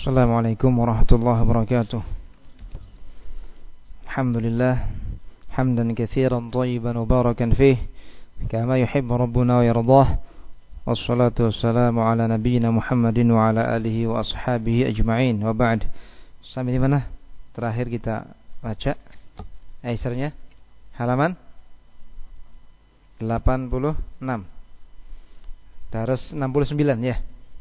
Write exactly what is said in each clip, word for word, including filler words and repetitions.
Assalamualaikum warahmatullahi wabarakatuh. Alhamdulillah hamdan katsiran thayyiban mubarakan fih kama yuhibbu rabbuna wa yardah. Wassalatu wassalamu ala nabiyyina Muhammadin wa ala alihi wa ashabihi ajma'in. Wa ba'd. Sampai di mana? Terakhir kita baca Aisyarnya halaman delapan puluh enam. Terus enam puluh sembilan ya.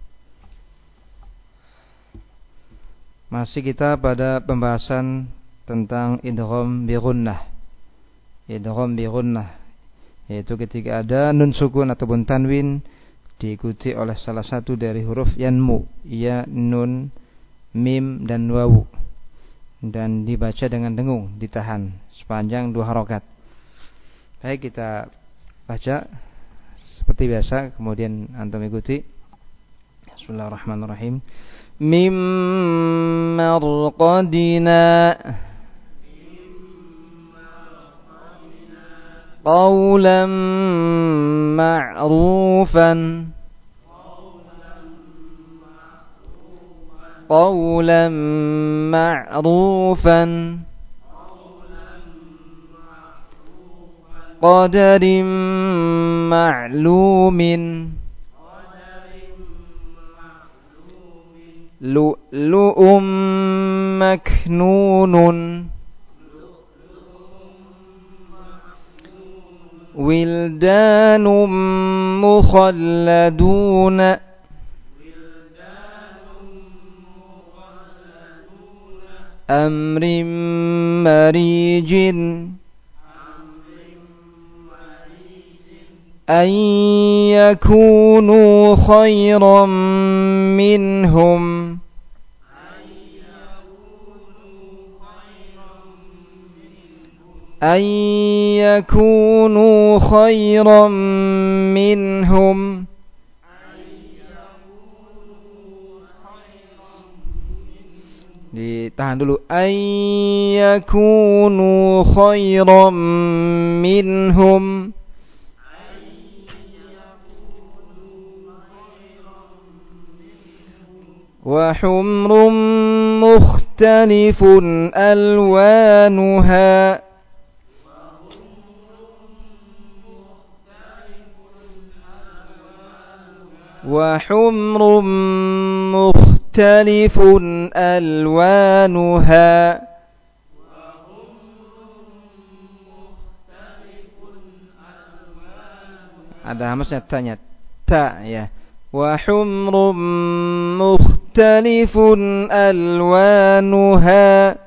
Masih kita pada pembahasan tentang idgham bi ghunnah. Idgham bi ghunnah yaitu ketika ada nun sukun ataupun tanwin diikuti oleh salah satu dari huruf yanmu, ya, nun, mim dan wawu, dan dibaca dengan dengung, ditahan sepanjang dua harokat. Baik, kita baca seperti biasa, kemudian antum ikuti. Bismillahirrahmanirrahim. Mim marqadina qawlan ma'rufan qawlan ma'rufan qadarin ma'lumin lu'lu'um maknunun wildanum mukhalladuna amrim marijin an yakunu khairan minhum an yakunu khairan minhum ditahan dulu, an yakunu khairan minhum wa humrum mukhtalifun alwanuha wa humrum mukhtalifun alwanuha. Ada hamasnya tanya ta ya. Wa humrum mukhtalifun alwanuha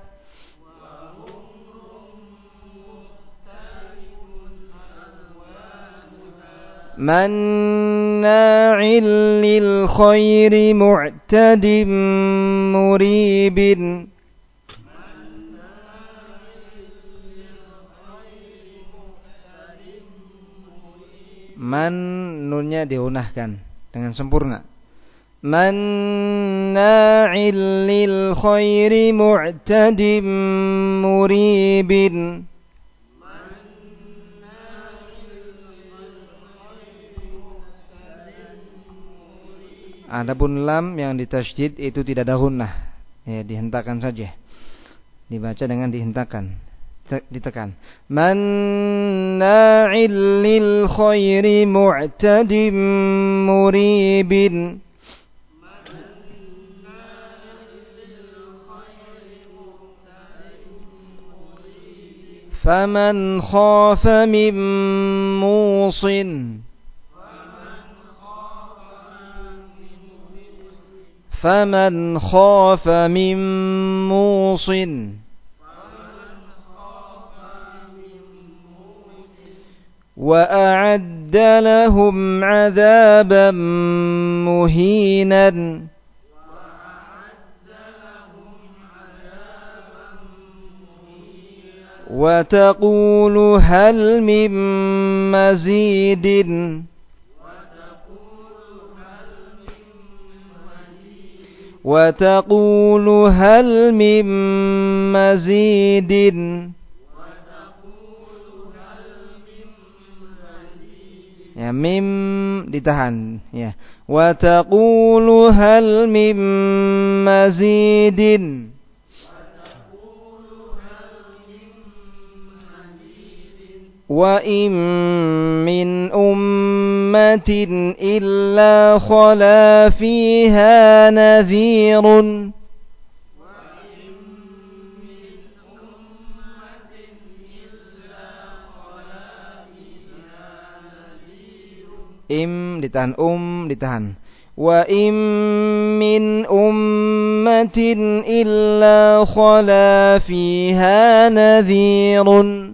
manna'il lil khairi mu'tadim muribin. Man nunnya diunahkan dengan sempurna. Manna'il lil khairi mu'tadim muribin. Adapun lam yang ditasydid itu tidak ada gunnah, ya, dihentakkan saja, dibaca dengan dihentakkan, ditekan. Manna'il lil khairi mu'tadim muribin. Faman khafa min musin Faman khafa min musin wa a'adda lahum 'adzaban muhinan wa taqulu hal min mazidin وتقول هل من مزيد Ya, mim ditahan ya. Wa taqulu hal mim mazidin. Wa im min ummatin illa khala fiha nadhirun. Im ditahan, um ditahan. Wa im min ummatin illa khala fiha nadhirun.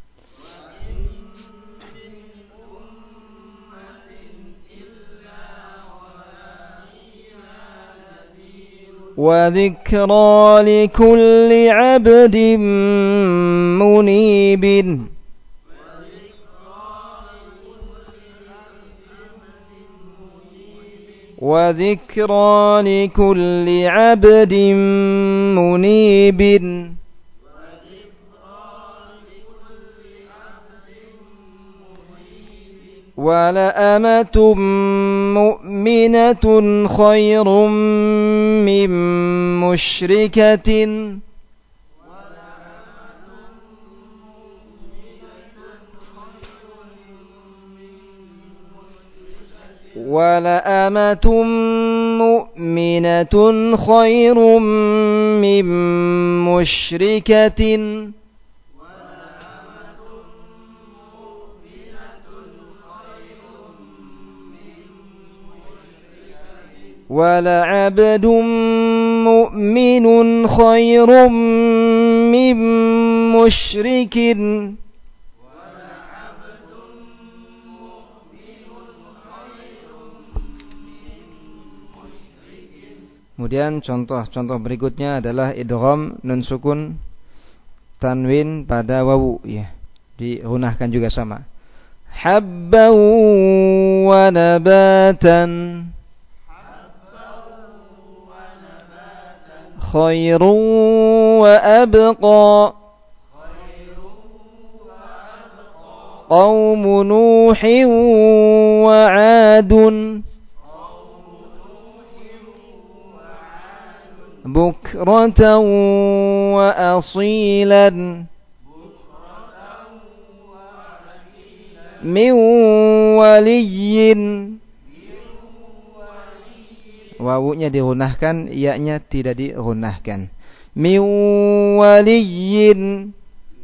Wa dhikra likulli 'abdin munibin. Wa dhikra likulli 'abdin munibin. Wa la amatum mu'minatun khairum min musyrikatin. Wa la amatum mu'minatun khairum min musyrikatin. Wa la 'abdun mu'minun khairum min musyrikin. Kemudian contoh-contoh berikutnya adalah idgham nun sukun tanwin pada wawu ya. Dirunahkan juga sama. Habban wa nabatan. Khairun wa abqa. Qaum Nuhin wa 'adun. Bukratan wa asilan. Min waliyyin. Wawunya dirunahkan, iya-nya tidak dirunahkan. Min waliyyin.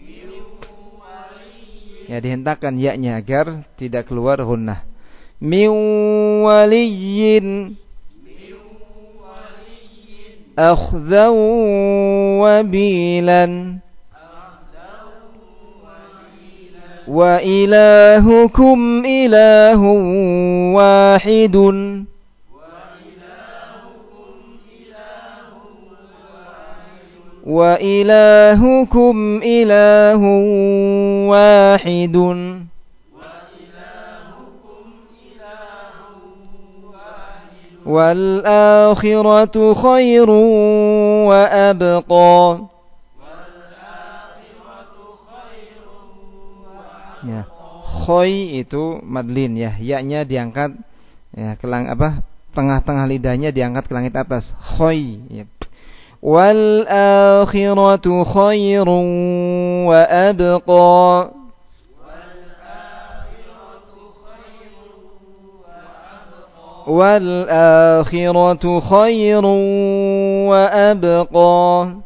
Ya, dihentakkan ya-nya agar tidak keluar gunnah. Min waliyyin. Akhzan wabilan. Wa ilahukum ilahun wahidun. Wa ilahukum ilahun wahidun. Wal akhiratu khairun wa abqa. Ya, khoy itu madlin ya, ya-nya diangkat ya ke lang apa? Tengah-tengah lidahnya diangkat ke langit atas. Khoy ya. Wal akhiratu khairun wa abqa. Wal akhiratu khairun wa abqa.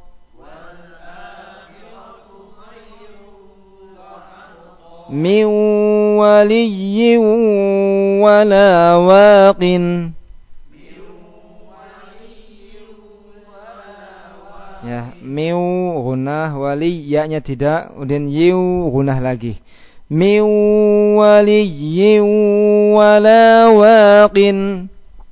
Min waliyyin wala waqin. Ya, min gunah wali ya-nya tidak, kemudian yu gunah lagi. Min waliyyin wala waqin.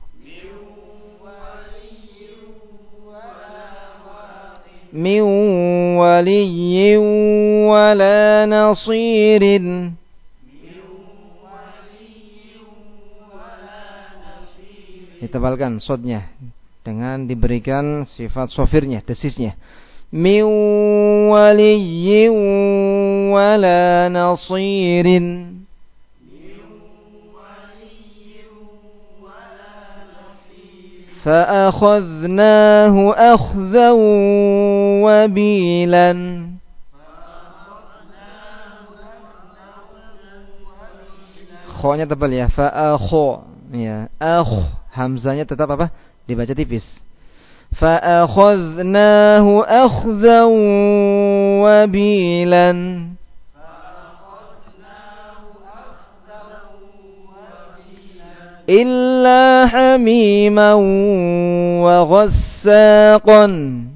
Min waliyyin wala nasirin. Ditebalkan sodnya dengan diberikan sifat sofirnya, desisnya. Min waliyyin wala nasirin. فأخذناه أخذا وبيلا. Kho-nya tebal ya, fa'akho ya, akh, hamzanya tetap apa? Dibaca tipis. Fa'akhadnahu akhdan wabilan. Illa hamiman wa ghassaqan.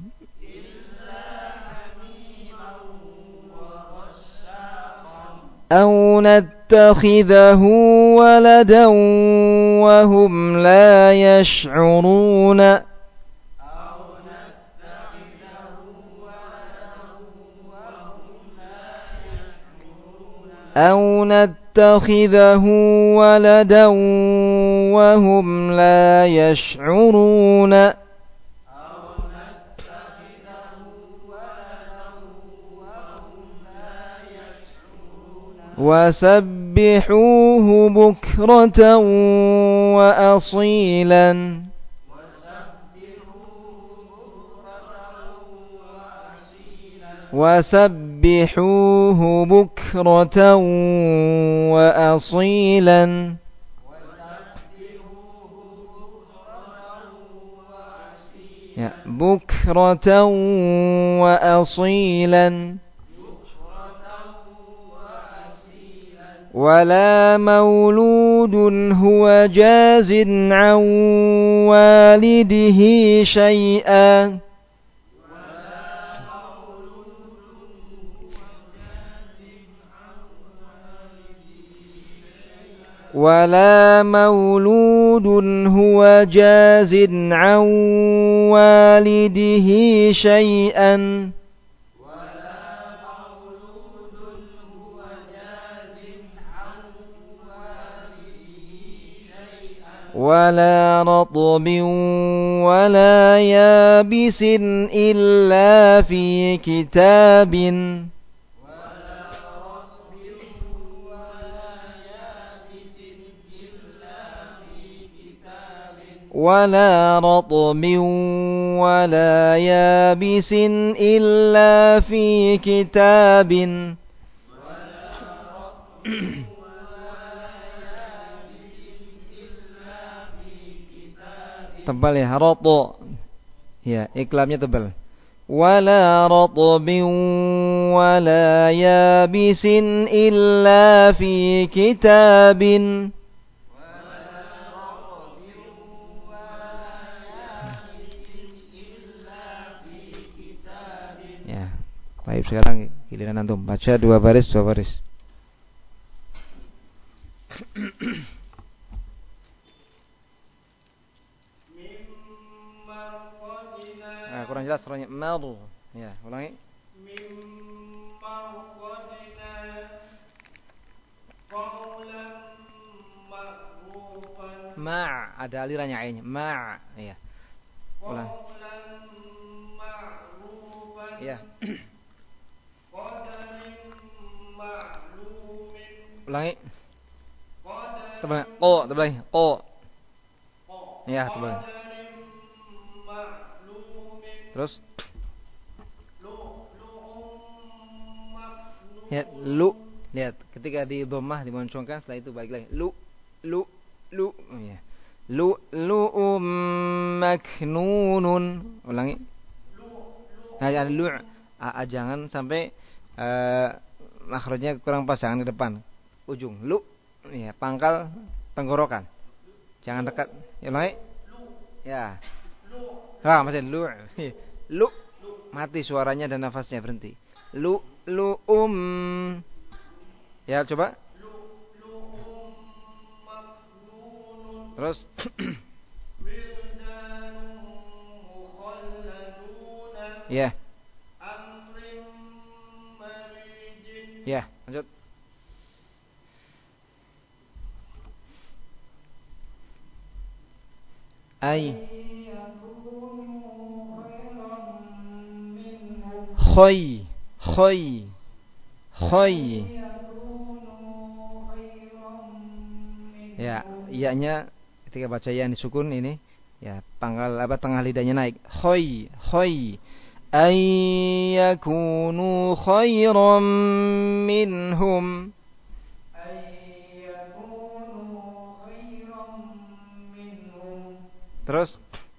أو نتخذه ولدا وهم لا يشعرون. أو نتخذه ولدا وهم لا يشعرون. وسبحوه بكرة وأصيلا. وسبحوه بكرة وأصيلا. يا بكرة وأصيلا. ولا مولود هو جاز عن والده شيئا. ولا مولود هو جاز عن والده شيئا. ولا رطب ولا يابس إلا في كتاب. ولا رطب ولا يابس إلا في كتاب. Tebal ya, roto ya, iklamnya tebal. Wala ratbin wala yabisin illa fi kitabin. Ya, baik, sekarang giliran antum baca dua baris dua baris. Nah, kurang jelas suaranya. Mal. Ya, ulangi. Ma, ada alirannya ainnya. Ma, ya. Ulang. Ya. Ulangi. Tebal. Qo, tebal. Qo. Ya, tebal. Terus ya, lu, lihat ketika di dhammah dimoncongkan, setelah itu balik lagi. Lu, lu, lu, ya. Lu, lu um maknunun. Ulangi. Nah, ya, lu, a, jangan sampai uh, makhrajnya kurang pas, jangan ke depan. Ujung lu, ya, pangkal tenggorokan. Jangan dekat. Ya, ulangi. Ya. Ah, masih lu. Lu mati suaranya dan nafasnya berhenti. Lu lu um. Ya, coba. Terus ya. Ya, lanjut. Ai khoy khoy khoy. Ya, iya-nya ketika baca yang disukun ini Ya, pangkal apa tengah lidahnya naik. Khoy, khoy. Ayyakunu khairan minhum. Terus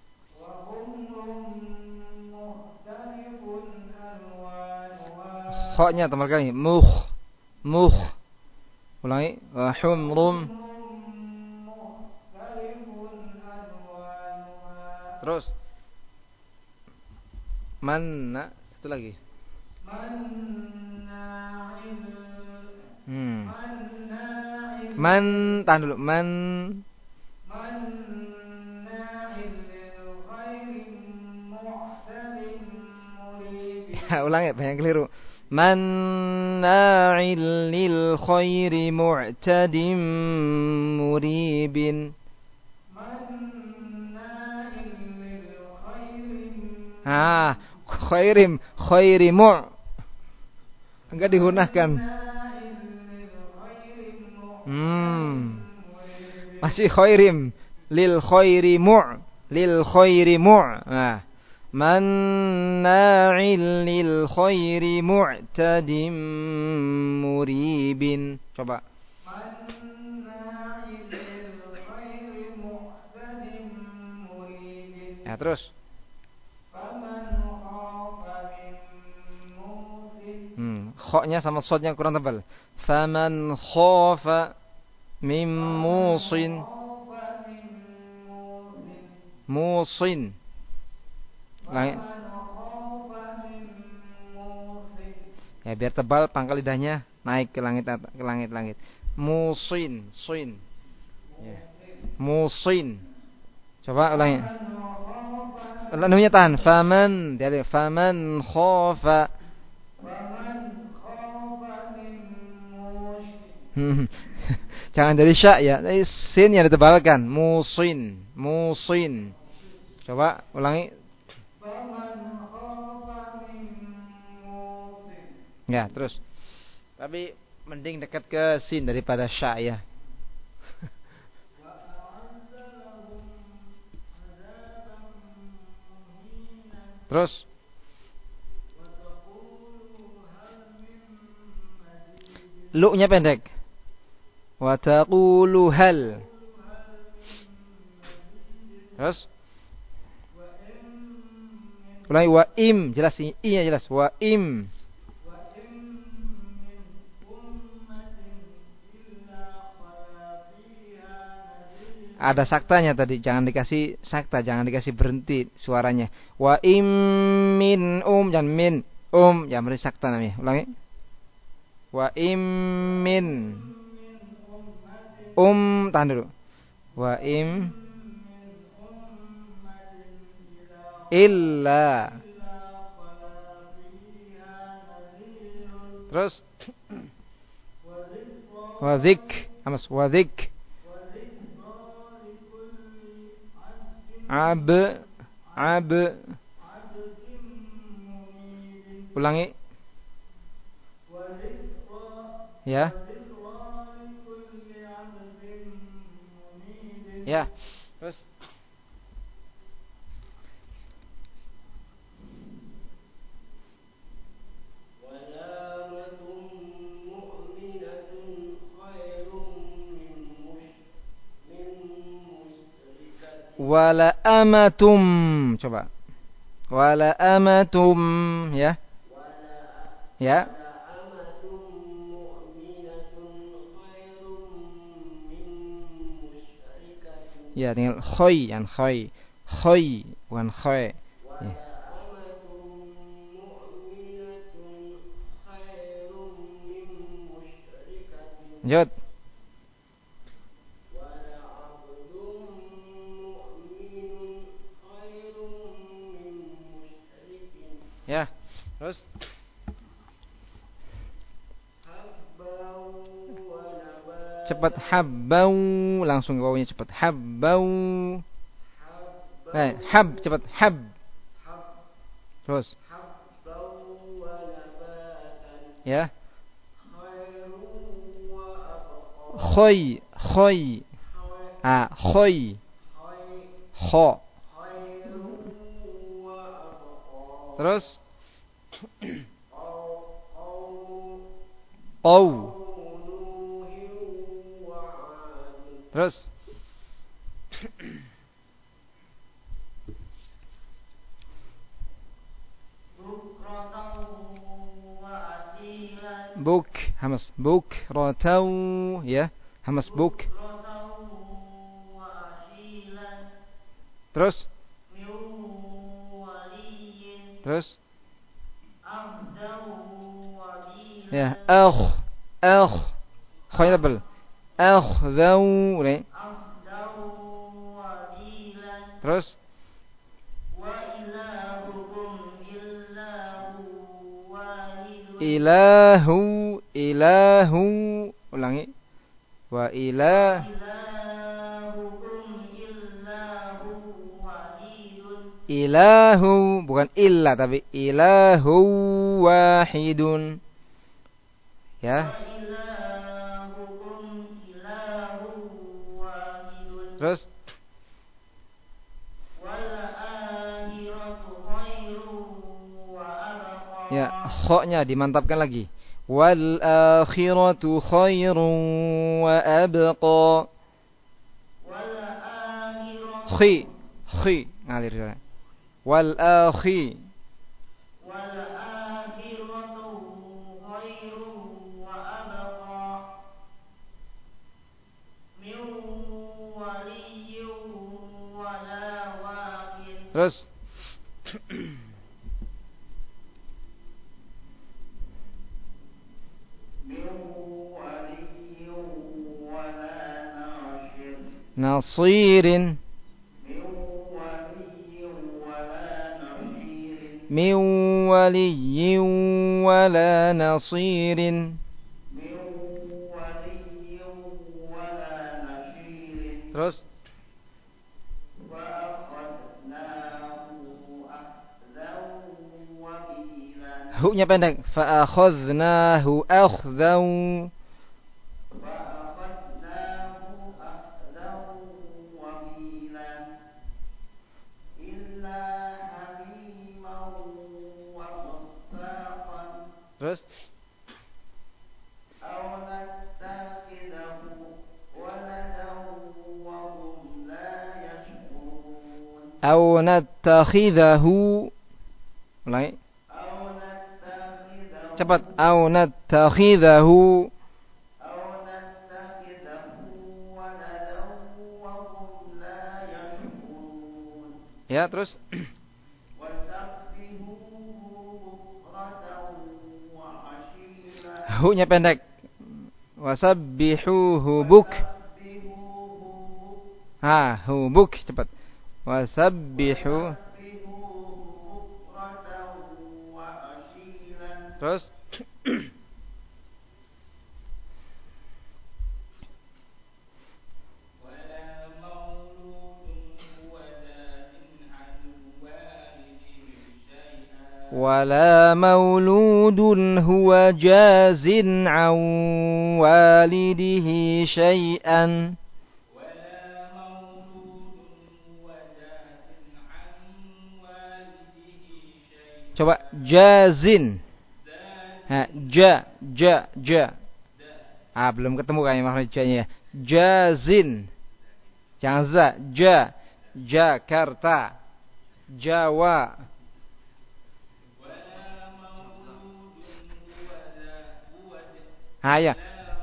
kho-nya tambah kali. Mukh, mukh. Ulangi. Wa humrum. Terus manna, satu lagi. Hmm. Man, tahan dulu. Man. Ulangi, banyak keliru. Manna'il lil khairi mu'tadim muribin. Ah, khairim, khairimu. Enggak digunakan. Hmm. Masih khairim, lil khairimu, lil khairimu. Nah, manna'il lil khairi mu'tadim muribin. Coba. Ya, terus. Hmm, kho-nya sama sod-nya kurang tebal. Faman khafa mim musin. Musin. Langit. Ya, biar tebal pangkal lidahnya naik ke langit ke langit-langit. Musin, sin. Ya. Musin. Coba ulangi. Lanunya tahan. Faman, dari faman khafa. Jangan dari sya ya, dari sin yang ditebalkan. Musin, musin. Coba ulangi. Ya, terus. Tapi mending dekat ke sin daripada sya ya. Terus. Lu-nya pendek. Wa taqulu hal. Terus. Ulangi wa im, jelas i nya jelas. Wa im. Ada saktanya tadi, jangan dikasih sakta, jangan dikasih berhenti suaranya. Wa im min um, jangan min um, jangan beri sakta namanya. Ulangi. Wa im min um, tahan dulu. Wa im illa. Terus wadzik, amas wadzik. Ab, ab. Ulangi. Ya. Ya. Terus. Wala amatum, coba. Wala amatum, ya. Ya. Ya, dengan khoy, yang khoy. Khoy, bukan khoy. Ya. Lanjut. Ya, terus cepat habbau, langsung ke bawahnya cepat habbau. Eh, hab cepat hab. Terus. Ya. Khoy, khoy. Ah, khoy. Kho, Terus qaw. Terus buk, hamas buk, rotau ya, hamas buk. Terus Terus ya, akh, akh, khoy double, akhdau, nih. Terus ilahu, ilahu, ulangi. Wa ilah ilahu, bukan illa tapi ilahu wahidun. Ya. Terus ya, kha-nya dimantapkan lagi. Wal akhiratu khairun wa abqa. Khi, khi ngalir sana. Wal akhi. Wal akhiratu khairun wa abqa. Min waliyyin wala waqin. Terus nasirin min waliyyin wala nasirin. Terus hu-nya pendek, fa akhadnahu akhdhan. Terus aw nattakhidahu, mulai cepat, aw nattakhidahu. Ya, terus hu-nya pendek, wasabbihuhu buk. Ha, hu buk, cepat. Wasabbihu. Terus wala mauludun huwa jazin an walidihi syai'an. Coba jazin. Ha, ja, ja, ja. Ah, belum ketemu kayaknya makhrajnya. Jazin. Jangan za, ja. Jakarta. Jawa. Ha, ya.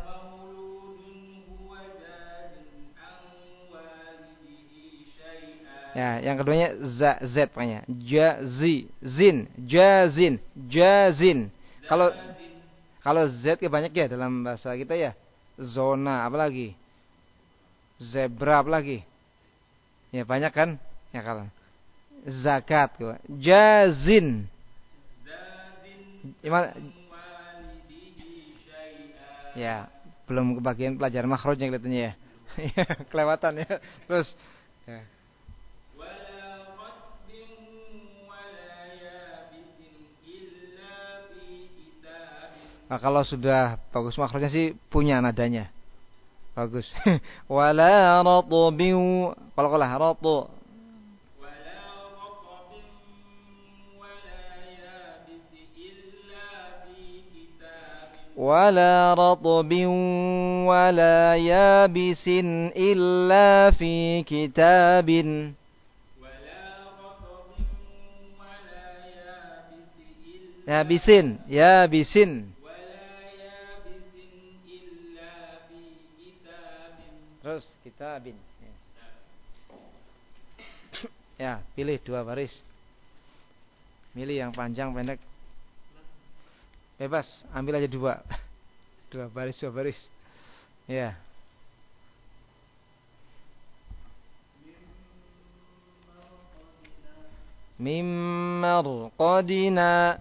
Ya, yang keduanya za, z pokoknya. Jazi, zin, jazin, jazin. Kalau kalau z banyak ya dalam bahasa kita ya. Zona apalagi? Zebra apalagi? Ya banyak kan? Ya kalau zakat gua. Jazin. Gimana? Ya, belum kebagian pelajaran makhrajnya kelihatannya ya. Kelewatan ya. Terus ya. Nah, kalau sudah bagus makhrajnya sih punya nadanya. Bagus. Wala ratbin, kalau kalah ratu. Wala ratbin wala ولا رطب ولا يابس إلا في كتاب yabisin yabisin terus kitabin ya pilih dua baris, milih yang panjang pendek bebas, ambil aja dua dua baris dua baris ya. Mimma qadina.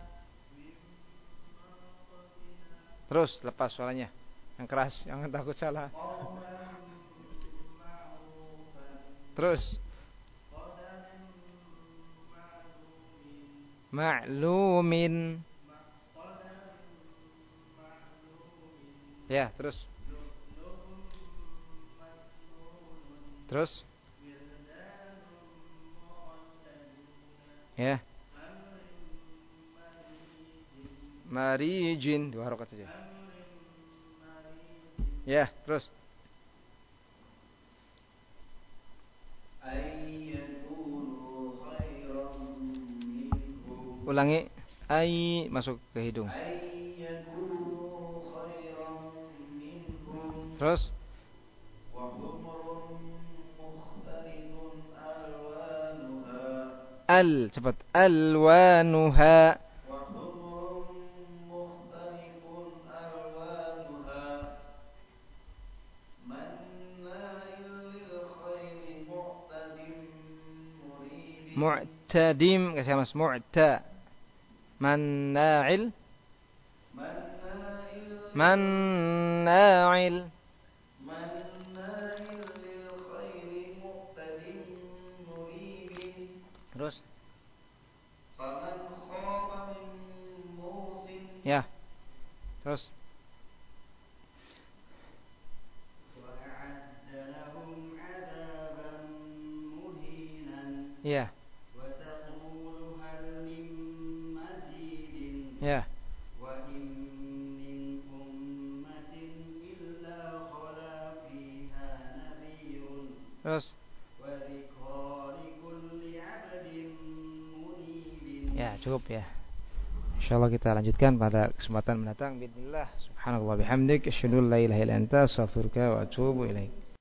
Terus lepas suaranya yang keras, jangan takut salah. Terus ma'lumin. Ya, terus. Terus. Ya. Marijin, dua harokat saja. Ya, terus. Ulangi. Ai masuk ke hidung. Terus. Al, cepat. Alwanuha. Mu'tadim, kasih mas mu'ta. Manna'il. Manna'il. Terus. Ya. Terus. Ya. Ya. Terus. Ya, cukup ya. Insyaallah kita lanjutkan pada kesempatan mendatang. Bismillah. Subhanallah bihamdik, asyhadu an la ilaha illa anta, astaghfiruka wa atubu ilaik.